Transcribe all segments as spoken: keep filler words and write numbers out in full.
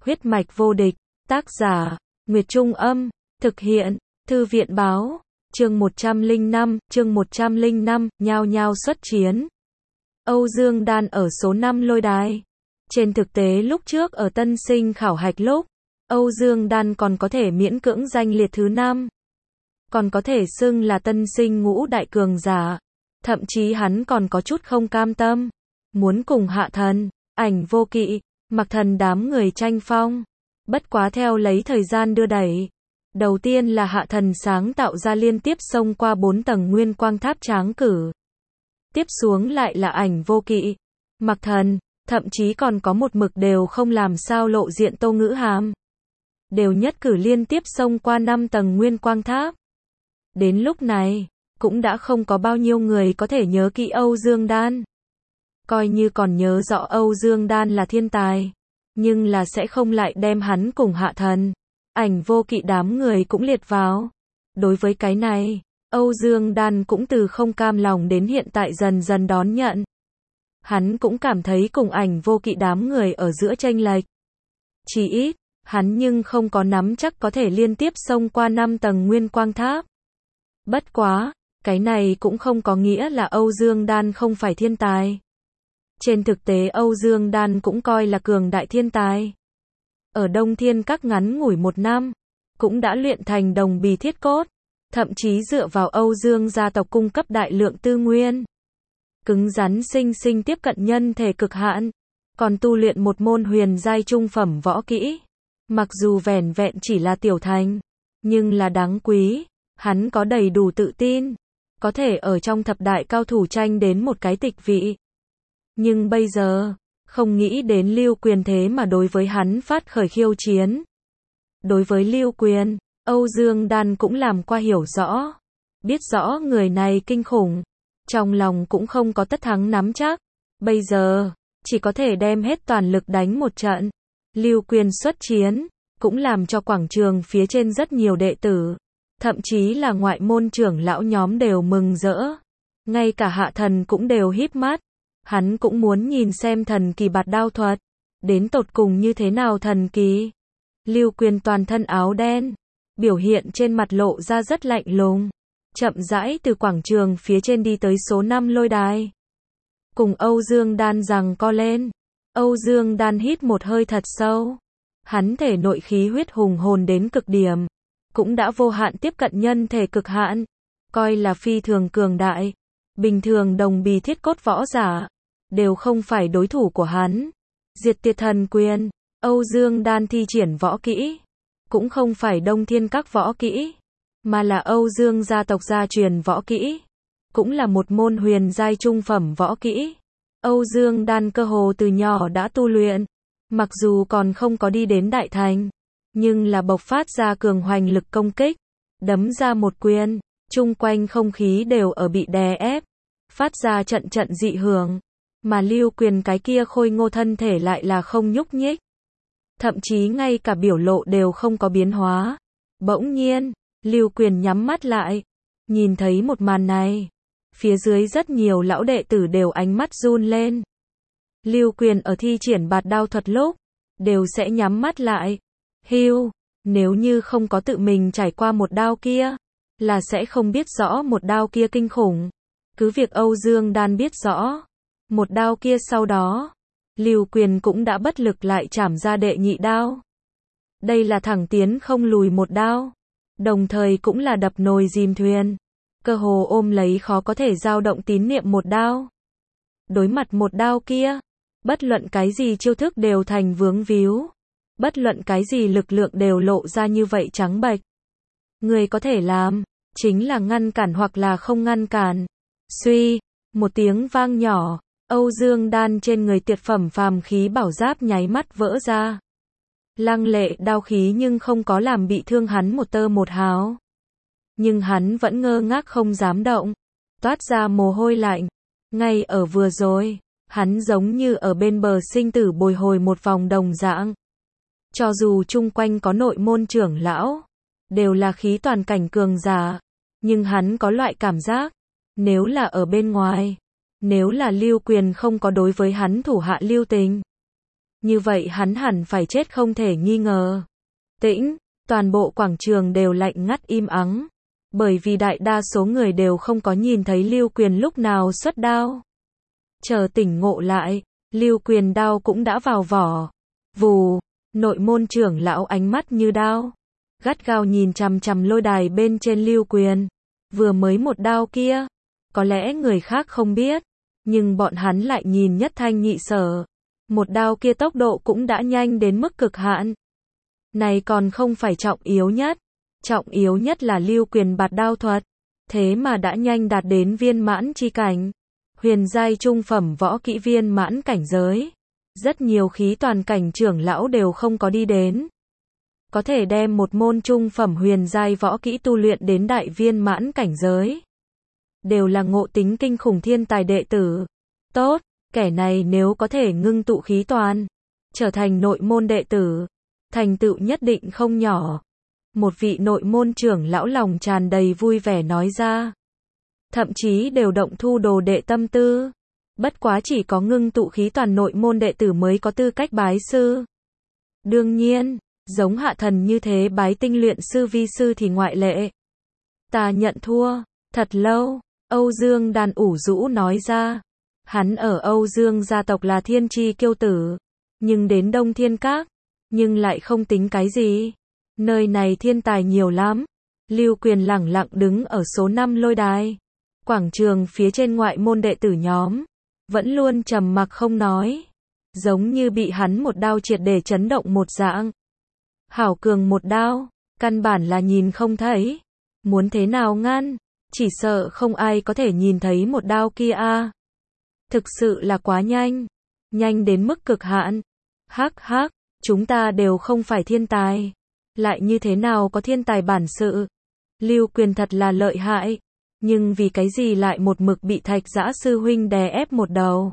Huyết mạch vô địch, tác giả, Nguyệt Trung Âm, thực hiện, Thư viện Báo, chương một trăm lẻ năm, chương một trăm lẻ năm, nhao nhao xuất chiến. Âu Dương Đan ở số năm lôi đài. Trên thực tế lúc trước ở tân sinh khảo hạch lúc, Âu Dương Đan còn có thể miễn cưỡng danh liệt thứ năm. Còn có thể xưng là tân sinh ngũ đại cường giả. Thậm chí hắn còn có chút không cam tâm. Muốn cùng Hạ Thần, Ảnh Vô Kỵ, Mặc Thần đám người tranh phong. Bất quá theo lấy thời gian đưa đẩy. Đầu tiên là Hạ Thần sáng tạo ra liên tiếp xông qua bốn tầng nguyên quang tháp tráng cử. Tiếp xuống lại là Ảnh Vô Kỵ, Mặc Thần, thậm chí còn có một mực đều không làm sao lộ diện Tô Ngữ Hàm. Đều nhất cử liên tiếp xông qua năm tầng nguyên quang tháp. Đến lúc này, cũng đã không có bao nhiêu người có thể nhớ kỹ Âu Dương Đan. Coi như còn nhớ rõ Âu Dương Đan là thiên tài, nhưng là sẽ không lại đem hắn cùng Hạ Thần, Ảnh Vô Kỵ đám người cũng liệt vào. Đối với cái này, Âu Dương Đan cũng từ không cam lòng đến hiện tại dần dần đón nhận. Hắn cũng cảm thấy cùng Ảnh Vô Kỵ đám người ở giữa chênh lệch. Chỉ ít, hắn nhưng không có nắm chắc có thể liên tiếp xông qua năm tầng nguyên quang tháp. Bất quá, cái này cũng không có nghĩa là Âu Dương Đan không phải thiên tài. Trên thực tế Âu Dương Đan cũng coi là cường đại thiên tài. Ở Đông Thiên Các ngắn ngủi một năm, cũng đã luyện thành đồng bì thiết cốt, thậm chí dựa vào Âu Dương gia tộc cung cấp đại lượng tư nguyên. Cứng rắn sinh sinh tiếp cận nhân thể cực hạn, còn tu luyện một môn huyền giai trung phẩm võ kỹ. Mặc dù vẻn vẹn chỉ là tiểu thành, nhưng là đáng quý, hắn có đầy đủ tự tin, có thể ở trong thập đại cao thủ tranh đến một cái tịch vị. Nhưng bây giờ, không nghĩ đến Lưu Quyền thế mà đối với hắn phát khởi khiêu chiến. Đối với Lưu Quyền, Âu Dương Đan cũng làm qua hiểu rõ, biết rõ người này kinh khủng, trong lòng cũng không có tất thắng nắm chắc. Bây giờ, chỉ có thể đem hết toàn lực đánh một trận. Lưu Quyền xuất chiến, cũng làm cho quảng trường phía trên rất nhiều đệ tử, thậm chí là ngoại môn trưởng lão nhóm đều mừng rỡ. Ngay cả Hạ Thần cũng đều híp mắt. Hắn cũng muốn nhìn xem thần kỳ bạt đao thuật, đến tột cùng như thế nào thần kỳ. Lưu Quyền toàn thân áo đen, biểu hiện trên mặt lộ ra rất lạnh lùng, chậm rãi từ quảng trường phía trên đi tới số năm lôi đài. Cùng Âu Dương Đan giằng co lên. Âu Dương Đan hít một hơi thật sâu. Hắn thể nội khí huyết hùng hồn đến cực điểm, cũng đã vô hạn tiếp cận nhân thể cực hạn, coi là phi thường cường đại. Bình thường đồng bì thiết cốt võ giả, đều không phải đối thủ của hắn. Diệt Tiệt Thần Quyền, Âu Dương Đan thi triển võ kỹ, cũng không phải Đông Thiên Các võ kỹ, mà là Âu Dương gia tộc gia truyền võ kỹ, cũng là một môn huyền giai trung phẩm võ kỹ. Âu Dương Đan cơ hồ từ nhỏ đã tu luyện, mặc dù còn không có đi đến đại thành, nhưng là bộc phát ra cường hoành lực công kích, đấm ra một quyền, chung quanh không khí đều ở bị đè ép, phát ra trận trận dị hưởng, mà Lưu Quyền cái kia khôi ngô thân thể lại là không nhúc nhích, thậm chí ngay cả biểu lộ đều không có biến hóa. Bỗng nhiên, Lưu Quyền nhắm mắt lại, nhìn thấy một màn này, phía dưới rất nhiều lão đệ tử đều ánh mắt run lên. Lưu Quyền ở thi triển bạt đao thuật lúc, đều sẽ nhắm mắt lại. Hưu, nếu như không có tự mình trải qua một đao kia, là sẽ không biết rõ một đao kia kinh khủng. Cứ việc Âu Dương Đan biết rõ, một đao kia sau đó, Lưu Quyền cũng đã bất lực lại chảm ra đệ nhị đao. Đây là thẳng tiến không lùi một đao, đồng thời cũng là đập nồi dìm thuyền, cơ hồ ôm lấy khó có thể dao động tín niệm một đao. Đối mặt một đao kia, bất luận cái gì chiêu thức đều thành vướng víu, bất luận cái gì lực lượng đều lộ ra như vậy trắng bệch. Người có thể làm, chính là ngăn cản hoặc là không ngăn cản. Suy, một tiếng vang nhỏ, Âu Dương Đan trên người tuyệt phẩm phàm khí bảo giáp nháy mắt vỡ ra. Lăng lệ đao khí nhưng không có làm bị thương hắn một tơ một hào. Nhưng hắn vẫn ngơ ngác không dám động, toát ra mồ hôi lạnh. Ngay ở vừa rồi, hắn giống như ở bên bờ sinh tử bồi hồi một vòng đồng dạng. Cho dù chung quanh có nội môn trưởng lão, đều là khí toàn cảnh cường giả, nhưng hắn có loại cảm giác, nếu là ở bên ngoài, nếu là Lưu Quyền không có đối với hắn thủ hạ lưu tình, như vậy hắn hẳn phải chết không thể nghi ngờ. Tĩnh, toàn bộ quảng trường đều lạnh ngắt im ắng, bởi vì đại đa số người đều không có nhìn thấy Lưu Quyền lúc nào xuất đao. Chờ tỉnh ngộ lại, Lưu Quyền đao cũng đã vào vỏ. Vù, nội môn trưởng lão ánh mắt như đao, gắt gao nhìn chằm chằm lôi đài bên trên Lưu Quyền. Vừa mới một đao kia, có lẽ người khác không biết, nhưng bọn hắn lại nhìn nhất thanh nhị sở. Một đao kia tốc độ cũng đã nhanh đến mức cực hạn. Này còn không phải trọng yếu nhất, trọng yếu nhất là Lưu Quyền bạt đao thuật, thế mà đã nhanh đạt đến viên mãn chi cảnh, huyền giai trung phẩm võ kỹ viên mãn cảnh giới. Rất nhiều khí toàn cảnh trưởng lão đều không có đi đến. Có thể đem một môn trung phẩm huyền giai võ kỹ tu luyện đến đại viên mãn cảnh giới, đều là ngộ tính kinh khủng thiên tài đệ tử. Tốt, kẻ này nếu có thể ngưng tụ khí toàn, trở thành nội môn đệ tử, thành tựu nhất định không nhỏ. Một vị nội môn trưởng lão lòng tràn đầy vui vẻ nói ra. Thậm chí đều động thu đồ đệ tâm tư. Bất quá chỉ có ngưng tụ khí toàn nội môn đệ tử mới có tư cách bái sư. Đương nhiên, giống Hạ Thần như thế bái tinh luyện sư vi sư thì ngoại lệ. Ta nhận thua. Thật lâu, Âu Dương Đàn ủ rũ nói ra. Hắn ở Âu Dương gia tộc là thiên chi kiêu tử, nhưng đến Đông Thiên Các, nhưng lại không tính cái gì. Nơi này thiên tài nhiều lắm. Lưu Quyền lẳng lặng đứng ở số năm lôi đài. Quảng trường phía trên ngoại môn đệ tử nhóm, vẫn luôn trầm mặc không nói. Giống như bị hắn một đao triệt để chấn động một dạng. Hảo cường một đao, căn bản là nhìn không thấy. Muốn thế nào ngăn, chỉ sợ không ai có thể nhìn thấy một đao kia a. Thực sự là quá nhanh, nhanh đến mức cực hạn. Hắc hắc, chúng ta đều không phải thiên tài, lại như thế nào có thiên tài bản sự. Lưu Quyền thật là lợi hại, nhưng vì cái gì lại một mực bị Thạch Dã sư huynh đè ép một đầu.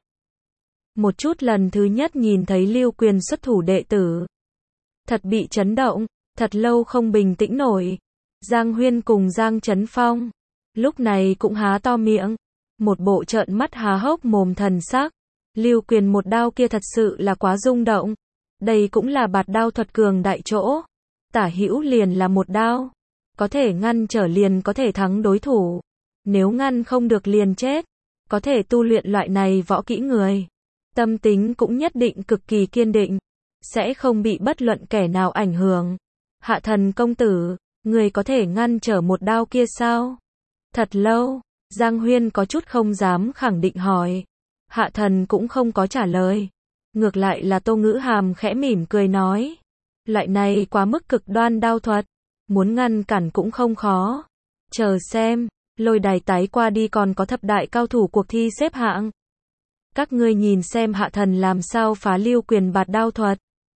Một chút lần thứ nhất nhìn thấy Lưu Quyền xuất thủ đệ tử, thật bị chấn động, thật lâu không bình tĩnh nổi. Giang Huyên cùng Giang Chấn Phong, lúc này cũng há to miệng, một bộ trợn mắt há hốc mồm thần sắc. Lưu Quyền một đao kia thật sự là quá rung động. Đây cũng là bạt đao thuật cường đại chỗ. Tả hữu liền là một đao, có thể ngăn trở liền có thể thắng đối thủ, nếu ngăn không được liền chết. Có thể tu luyện loại này võ kỹ người, tâm tính cũng nhất định cực kỳ kiên định, sẽ không bị bất luận kẻ nào ảnh hưởng. Hạ Thần công tử, người có thể ngăn trở một đao kia sao? Thật lâu, Giang Huyên có chút không dám khẳng định hỏi. Hạ Thần cũng không có trả lời. Ngược lại là Tô Ngữ Hàm khẽ mỉm cười nói. Loại này quá mức cực đoan đao thuật, muốn ngăn cản cũng không khó. Chờ xem, lôi đài tái qua đi còn có thập đại cao thủ cuộc thi xếp hạng. Các ngươi nhìn xem Hạ Thần làm sao phá Lưu Quyền bạt đao thuật.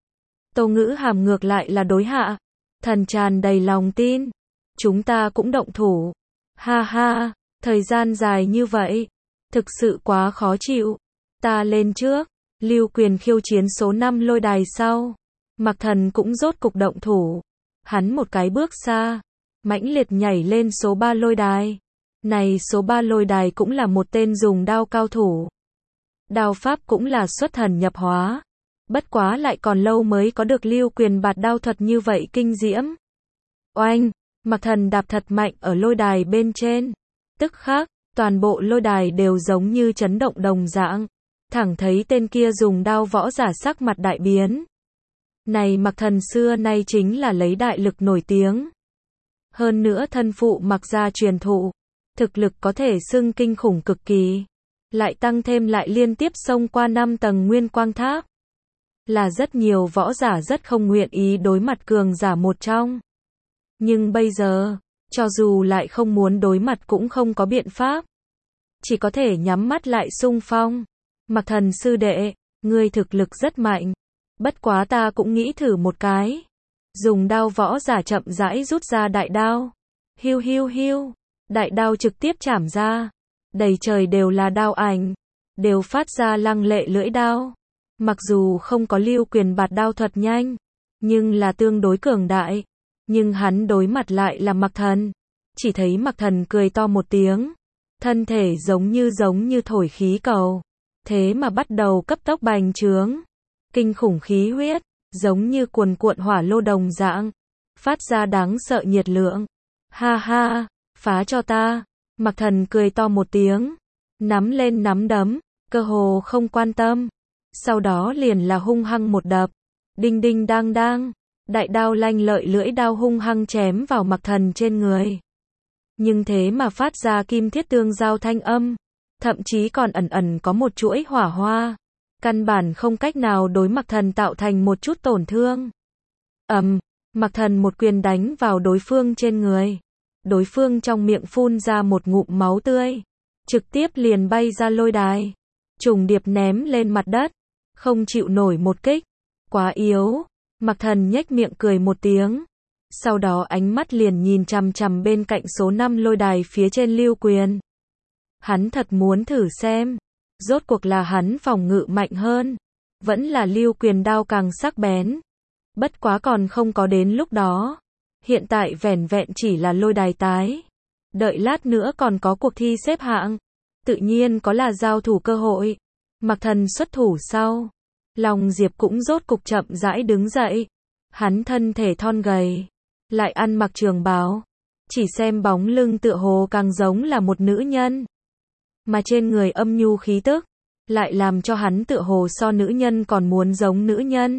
Tô Ngữ Hàm ngược lại là đối Hạ Thần tràn đầy lòng tin. Chúng ta cũng động thủ. Ha ha, thời gian dài như vậy, thực sự quá khó chịu. Ta lên trước. Lưu Quyền khiêu chiến số năm lôi đài sau, Mạc Thần cũng rốt cục động thủ. Hắn một cái bước xa, mãnh liệt nhảy lên số ba lôi đài. Này số ba lôi đài cũng là một tên dùng đao cao thủ. Đao pháp cũng là xuất thần nhập hóa. Bất quá lại còn lâu mới có được Lưu Quyền bạt đao thuật như vậy kinh diễm. Oanh, Mạc Thần đạp thật mạnh ở lôi đài bên trên. Tức khắc, toàn bộ lôi đài đều giống như chấn động đồng dạng. Thẳng thấy tên kia dùng đao võ giả sắc mặt đại biến. Này Mạc Thần xưa nay chính là lấy đại lực nổi tiếng. Hơn nữa thân phụ Mạc gia truyền thụ, thực lực có thể xưng kinh khủng cực kỳ. Lại tăng thêm lại liên tiếp xông qua năm tầng nguyên quang tháp. Là rất nhiều võ giả rất không nguyện ý đối mặt cường giả một trong. Nhưng bây giờ, cho dù lại không muốn đối mặt cũng không có biện pháp. Chỉ có thể nhắm mắt lại xung phong. Mạc Thần sư đệ, ngươi thực lực rất mạnh. Bất quá ta cũng nghĩ thử một cái. Dùng đao võ giả chậm rãi rút ra đại đao. Hiu hiu hiu. Đại đao trực tiếp chảm ra. Đầy trời đều là đao ảnh. Đều phát ra lăng lệ lưỡi đao. Mặc dù không có Lưu Quyền bạt đao thuật nhanh, nhưng là tương đối cường đại. Nhưng hắn đối mặt lại là Mạc Thần. Chỉ thấy Mạc Thần cười to một tiếng. Thân thể giống như giống như thổi khí cầu. Thế mà bắt đầu cấp tốc bành trướng. kinh khủng khí huyết, giống như cuồn cuộn hỏa lô đồng dạng, phát ra đáng sợ nhiệt lượng. Ha ha, phá cho ta. Mạc Thần cười to một tiếng, nắm lên nắm đấm, cơ hồ không quan tâm. Sau đó liền là hung hăng một đập, đinh đinh đang đang, đại đao lanh lợi lưỡi đao hung hăng chém vào Mạc Thần trên người. Nhưng thế mà phát ra kim thiết tương giao thanh âm, thậm chí còn ẩn ẩn có một chuỗi hỏa hoa, căn bản không cách nào đối Mạc Thần tạo thành một chút tổn thương. Ầm, Mạc Thần một quyền đánh vào đối phương trên người. Đối phương trong miệng phun ra một ngụm máu tươi, trực tiếp liền bay ra lôi đài, trùng điệp ném lên mặt đất, không chịu nổi một kích, quá yếu. Mạc Thần nhếch miệng cười một tiếng, sau đó ánh mắt liền nhìn chằm chằm bên cạnh số năm lôi đài phía trên Lưu Quyền. Hắn thật muốn thử xem, rốt cuộc là hắn phòng ngự mạnh hơn, vẫn là Lưu Quyền đao càng sắc bén. Bất quá còn không có đến lúc đó. Hiện tại vẻn vẹn chỉ là lôi đài tái. Đợi lát nữa còn có cuộc thi xếp hạng. Tự nhiên có là giao thủ cơ hội. Mạc Thần xuất thủ sau. Long Diệp cũng rốt cục chậm rãi đứng dậy. Hắn thân thể thon gầy. Lại ăn mặc trường bào. Chỉ xem bóng lưng tựa hồ càng giống là một nữ nhân. Mà trên người âm nhu khí tức. Lại làm cho hắn tựa hồ so nữ nhân còn muốn giống nữ nhân.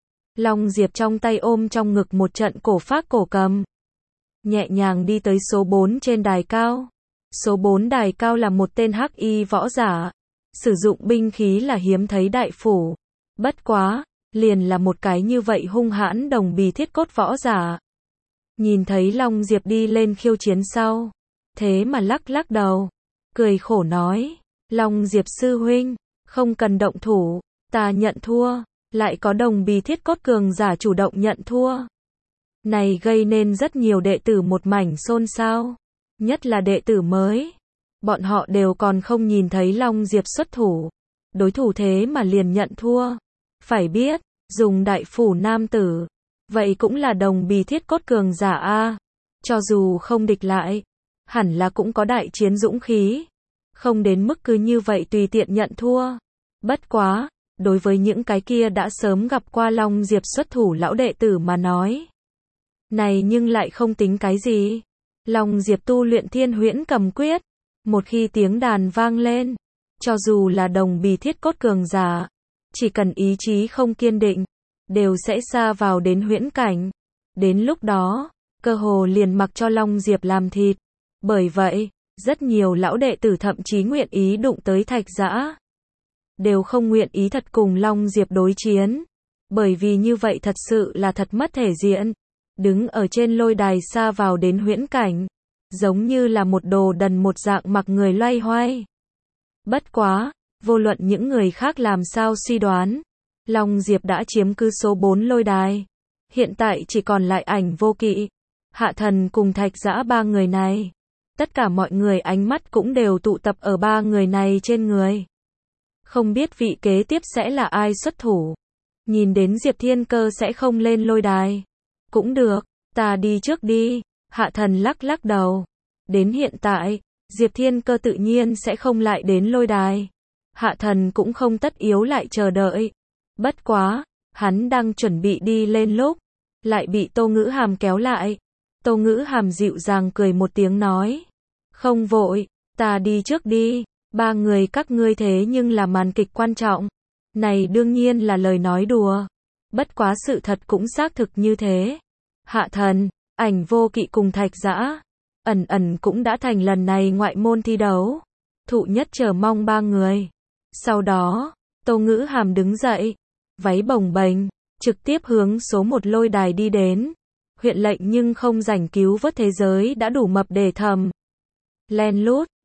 Long Diệp trong tay ôm trong ngực một trận cổ phác cổ cầm. Nhẹ nhàng đi tới số bốn trên đài cao. Số bốn đài cao là một tên hắc y võ giả. Sử dụng binh khí là hiếm thấy đại phủ. Bất quá, liền là một cái như vậy hung hãn đồng bì thiết cốt võ giả. Nhìn thấy Long Diệp đi lên khiêu chiến sau. Thế mà lắc lắc đầu. Cười khổ nói. Long Diệp sư huynh, không cần động thủ, ta nhận thua. Lại có đồng bì thiết cốt cường giả chủ động nhận thua. Này gây nên rất nhiều đệ tử một mảnh xôn xao. Nhất là đệ tử mới. Bọn họ đều còn không nhìn thấy Long Diệp xuất thủ. Đối thủ thế mà liền nhận thua. Phải biết, dùng đại phủ nam tử. Vậy cũng là đồng bì thiết cốt cường giả a. Cho dù không địch lại, hẳn là cũng có đại chiến dũng khí. Không đến mức cứ như vậy tùy tiện nhận thua. Bất quá. Đối với những cái kia đã sớm gặp qua Long Diệp xuất thủ lão đệ tử mà nói. Này nhưng lại không tính cái gì. Long Diệp tu luyện thiên huyễn cầm quyết. Một khi tiếng đàn vang lên. Cho dù là đồng bì thiết cốt cường giả. Chỉ cần ý chí không kiên định. Đều sẽ sa vào đến huyễn cảnh. Đến lúc đó. Cơ hồ liền mặc cho Long Diệp làm thịt. Bởi vậy. Rất nhiều lão đệ tử thậm chí nguyện ý đụng tới Thạch Dã. Đều không nguyện ý thật cùng Long Diệp đối chiến. Bởi vì như vậy thật sự là thật mất thể diện. Đứng ở trên lôi đài xa vào đến huyễn cảnh. Giống như là một đồ đần một dạng mặc người loay hoay. Bất quá, vô luận những người khác làm sao suy đoán. Long Diệp đã chiếm cứ số bốn lôi đài. Hiện tại chỉ còn lại Ảnh Vô Kỵ, Hạ Thần cùng Thạch Dã ba người này. Tất cả mọi người ánh mắt cũng đều tụ tập ở ba người này trên người. Không biết vị kế tiếp sẽ là ai xuất thủ. Nhìn đến Diệp Thiên Cơ sẽ không lên lôi đài. Cũng được, ta đi trước đi. Hạ Thần lắc lắc đầu. Đến hiện tại, Diệp Thiên Cơ tự nhiên sẽ không lại đến lôi đài. Hạ Thần cũng không tất yếu lại chờ đợi. Bất quá, hắn đang chuẩn bị đi lên lúc. Lại bị Tô Ngữ Hàm kéo lại. Tô Ngữ Hàm dịu dàng cười một tiếng nói. Không vội, ta đi trước đi. Ba người các ngươi thế nhưng là màn kịch quan trọng. Này đương nhiên là lời nói đùa. Bất quá sự thật cũng xác thực như thế. Hạ Thần, Ảnh Vô Kỵ cùng Thạch Dã, ẩn ẩn cũng đã thành lần này ngoại môn thi đấu. Thụ nhất chờ mong ba người. Sau đó, Tô Ngữ Hàm đứng dậy, váy bồng bềnh, trực tiếp hướng số một lôi đài đi đến. Huyện lệnh nhưng không rảnh cứu vớt thế giới đã đủ mập để thầm. Len lút.